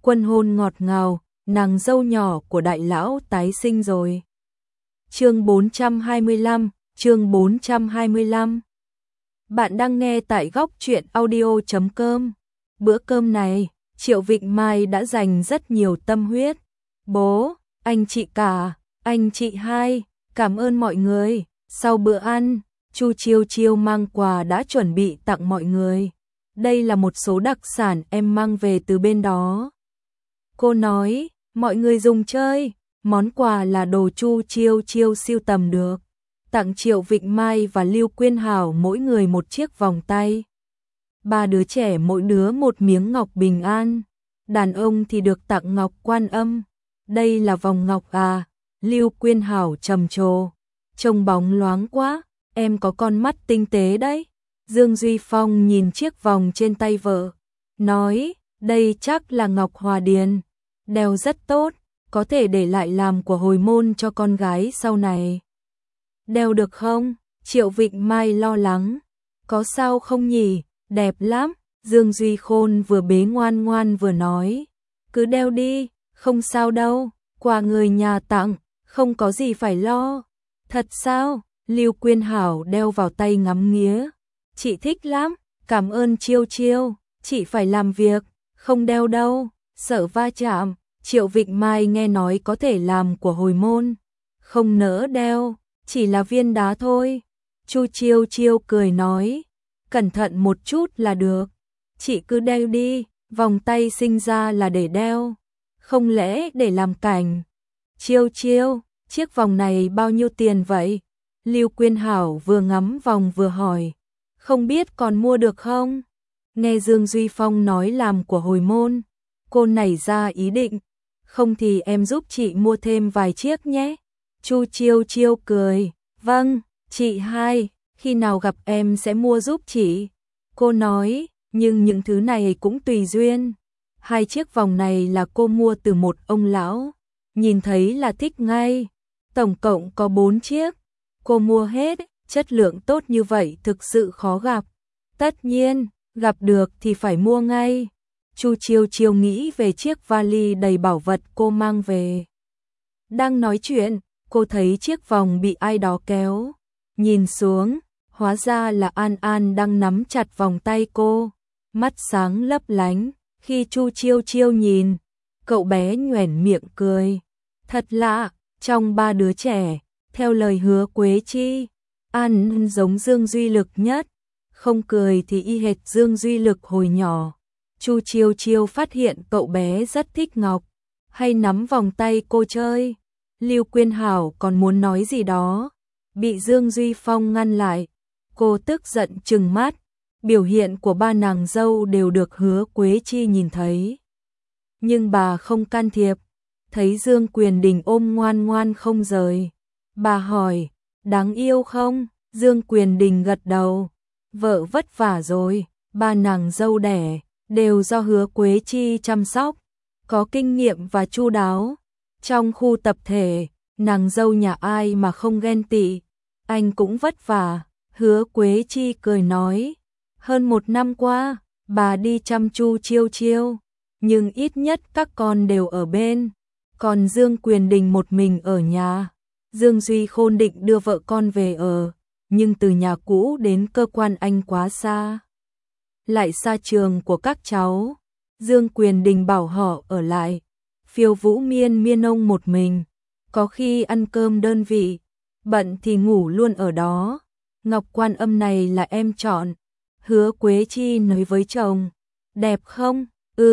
Quân hôn ngọt ngào, nàng dâu nhỏ của đại lão tái sinh rồi. Chương 425, chương 425. Bạn đang nghe tại góc truyện audio.com. Bữa cơm này, Triệu Vịnh Mai đã dành rất nhiều tâm huyết. Bố, anh chị cả, anh chị hai, cảm ơn mọi người. Sau bữa ăn, Chu Chiêu Chiêu mang quà đã chuẩn bị tặng mọi người. Đây là một số đặc sản em mang về từ bên đó. Cô nói, mọi người dùng chơi, món quà là đồ Chu Chiêu Chiêu sưu tầm được. Tặng Triệu Vịnh Mai và Lưu Quyên Hảo mỗi người một chiếc vòng tay. Ba đứa trẻ mỗi đứa một miếng ngọc bình an. Đàn ông thì được tặng ngọc Quan Âm. Đây là vòng ngọc à? Lưu Quyên Hảo trầm trồ. Trông bóng loáng quá, em có con mắt tinh tế đấy. Dương Duy Phong nhìn chiếc vòng trên tay vợ, nói, đây chắc là ngọc hòa điền. Đeo rất tốt, có thể để lại làm của hồi môn cho con gái sau này. Đeo được không? Triệu Vịnh Mai lo lắng. Có sao không nhỉ? Đẹp lắm. Dương Duy Khôn vừa bế ngoan ngoan vừa nói. Cứ đeo đi, không sao đâu. Quà người nhà tặng, không có gì phải lo. Thật sao? Lưu Quyên Hảo đeo vào tay ngắm nghía. Chị thích lắm, cảm ơn Chiêu Chiêu. Chị phải làm việc, không đeo đâu, sợ va chạm. Triệu Vịnh Mai nghe nói có thể làm của hồi môn, không nỡ đeo, chỉ là viên đá thôi. Chu Chiêu Chiêu cười nói, cẩn thận một chút là được. Chị cứ đeo đi, vòng tay sinh ra là để đeo, không lẽ để làm cảnh. Chiêu Chiêu, chiếc vòng này bao nhiêu tiền vậy? Lưu Quyên Hảo vừa ngắm vòng vừa hỏi, không biết còn mua được không? Nghe Dương Duy Phong nói làm của hồi môn, cô nảy ra ý định, không thì em giúp chị mua thêm vài chiếc nhé. Chu Chiêu Chiêu cười, vâng, chị hai, khi nào gặp em sẽ mua giúp chị. Cô nói, nhưng những thứ này cũng tùy duyên. Hai chiếc vòng này là cô mua từ một ông lão, nhìn thấy là thích ngay. Tổng cộng có 4 chiếc, cô mua hết, chất lượng tốt như vậy thực sự khó gặp. Tất nhiên, gặp được thì phải mua ngay. Chu Chiêu Chiêu nghĩ về chiếc vali đầy bảo vật cô mang về. Đang nói chuyện, cô thấy chiếc vòng bị ai đó kéo. Nhìn xuống, hóa ra là An An đang nắm chặt vòng tay cô. Mắt sáng lấp lánh, khi Chu Chiêu Chiêu nhìn, cậu bé nhoẻn miệng cười. Thật lạ, trong 3 đứa trẻ, theo lời hứa Quế Chi, An giống Dương Duy Lực nhất. Không cười thì y hệt Dương Duy Lực hồi nhỏ. Chu Chiêu Chiêu phát hiện cậu bé rất thích ngọc, hay nắm vòng tay cô chơi. Lưu Quyên Hảo còn muốn nói gì đó, bị Dương Duy Phong ngăn lại. Cô tức giận trừng mắt, biểu hiện của ba nàng dâu đều được Hứa Quế Chi nhìn thấy. Nhưng bà không can thiệp, thấy Dương Quyền Đình ôm ngoan ngoan không rời. Bà hỏi, đáng yêu không? Dương Quyền Đình gật đầu, vợ vất vả rồi, ba nàng dâu đẻ đều do Hứa Quế Chi chăm sóc, có kinh nghiệm và chu đáo. Trong khu tập thể, nàng dâu nhà ai mà không ghen tị, anh cũng vất vả. Hứa Quế Chi cười nói, hơn 1 năm qua, bà đi chăm Chu Chiêu Chiêu, nhưng ít nhất các con đều ở bên, còn Dương Quyền Đình một mình ở nhà. Dương Duy Khôn định đưa vợ con về ở, nhưng từ nhà cũ đến cơ quan anh quá xa, lại xa trường của các cháu. Dương Quyền Đình bảo họ ở lại, phiêu vũ miên miên ông một mình, có khi ăn cơm đơn vị, bận thì ngủ luôn ở đó. Ngọc Quan Âm này là em chọn. Hứa Quế Chi nói với chồng, đẹp không?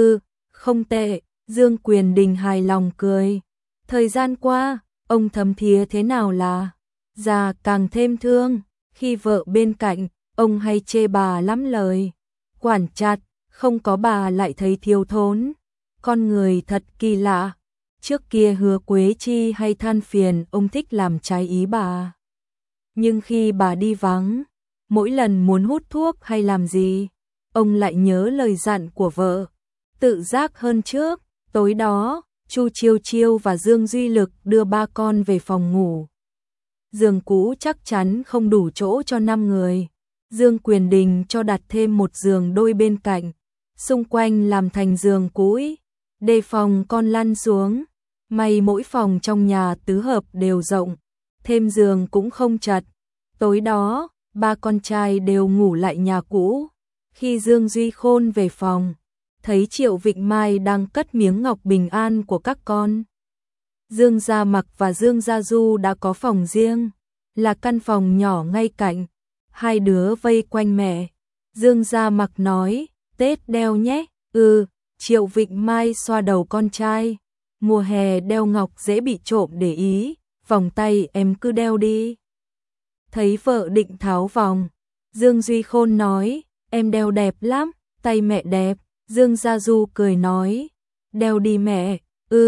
Không tệ. Dương Quyền Đình hài lòng cười. Thời gian qua, ông thấm thía thế nào là già càng thêm thương. Khi vợ bên cạnh, ông hay chê bà lắm lời, quản chặt, không có bà lại thấy thiếu thốn. Con người thật kỳ lạ. Trước kia Hứa Quế Chi hay than phiền ông thích làm trái ý bà, nhưng khi bà đi vắng, mỗi lần muốn hút thuốc hay làm gì, ông lại nhớ lời dặn của vợ, tự giác hơn trước. Tối đó, Chu Chiêu Chiêu và Dương Duy Lực đưa 3 con về phòng ngủ. Giường cũ chắc chắn không đủ chỗ cho 5 người. Dương Quyền Đình cho đặt thêm một giường đôi bên cạnh, xung quanh làm thành giường cũi. đề phòng con lăn xuống. May mỗi phòng trong nhà tứ hợp đều rộng, thêm giường cũng không chật. Tối đó, ba con trai đều ngủ lại nhà cũ. Khi Dương Duy Khôn về phòng, thấy Triệu Vịnh Mai đang cất miếng ngọc bình an của các con. Dương Gia Mặc và Dương Gia Du đã có phòng riêng, là căn phòng nhỏ ngay cạnh. Hai đứa vây quanh mẹ. Dương Gia Mặc nói, Tết đeo nhé. Triệu Vịnh Mai xoa đầu con trai. Mùa hè đeo ngọc dễ bị trộm để ý, vòng tay em cứ đeo đi. Thấy vợ định tháo vòng, Dương Duy Khôn nói, em đeo đẹp lắm, tay mẹ đẹp. Dương Gia Du cười nói, đeo đi mẹ.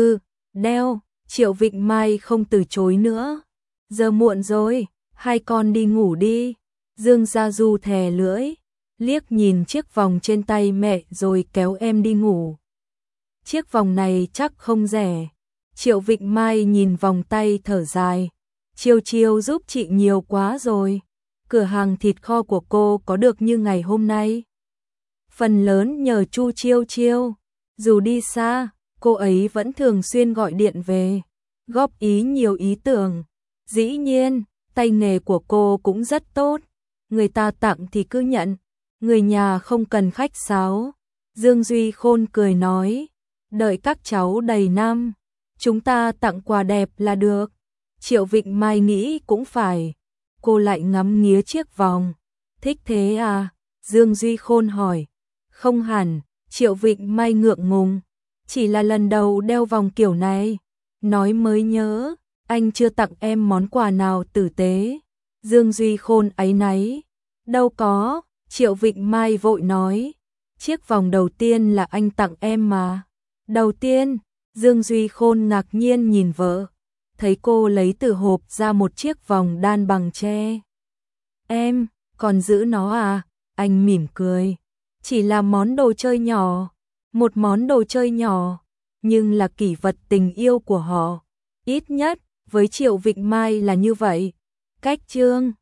Đeo. Triệu Vịnh Mai không từ chối nữa. Giờ muộn rồi, hai con đi ngủ đi. Dương Gia Du thè lưỡi, liếc nhìn chiếc vòng trên tay mẹ rồi kéo em đi ngủ. Chiếc vòng này chắc không rẻ. Triệu Vịnh Mai nhìn vòng tay thở dài. Chiêu chiêu giúp chị nhiều quá rồi. Cửa hàng thịt kho của cô có được như ngày hôm nay. Phần lớn nhờ Chu Chiêu Chiêu. Dù đi xa, cô ấy vẫn thường xuyên gọi điện về, góp ý nhiều ý tưởng. Dĩ nhiên, tay nghề của cô cũng rất tốt. Người ta tặng thì cứ nhận, người nhà không cần khách sáo. Dương Duy Khôn cười nói, đợi các cháu đầy năm, chúng ta tặng quà đẹp là được. Triệu Vịnh Mai nghĩ cũng phải. Cô lại ngắm nghía chiếc vòng. Thích thế à? Dương Duy Khôn hỏi. Không hẳn, Triệu Vịnh Mai ngượng ngùng. Chỉ là lần đầu đeo vòng kiểu này. Nói mới nhớ, anh chưa tặng em món quà nào tử tế. Dương Duy Khôn áy náy. Đâu có, Triệu Vịnh Mai vội nói. Chiếc vòng đầu tiên là anh tặng em mà. Đầu tiên, Dương Duy Khôn ngạc nhiên nhìn vợ. Thấy cô lấy từ hộp ra một chiếc vòng đan bằng tre. Em, còn giữ nó à? Anh mỉm cười. Chỉ là món đồ chơi nhỏ. Một món đồ chơi nhỏ, nhưng là kỷ vật tình yêu của họ. Ít nhất, với Triệu Vịnh Mai là như vậy. Cách chương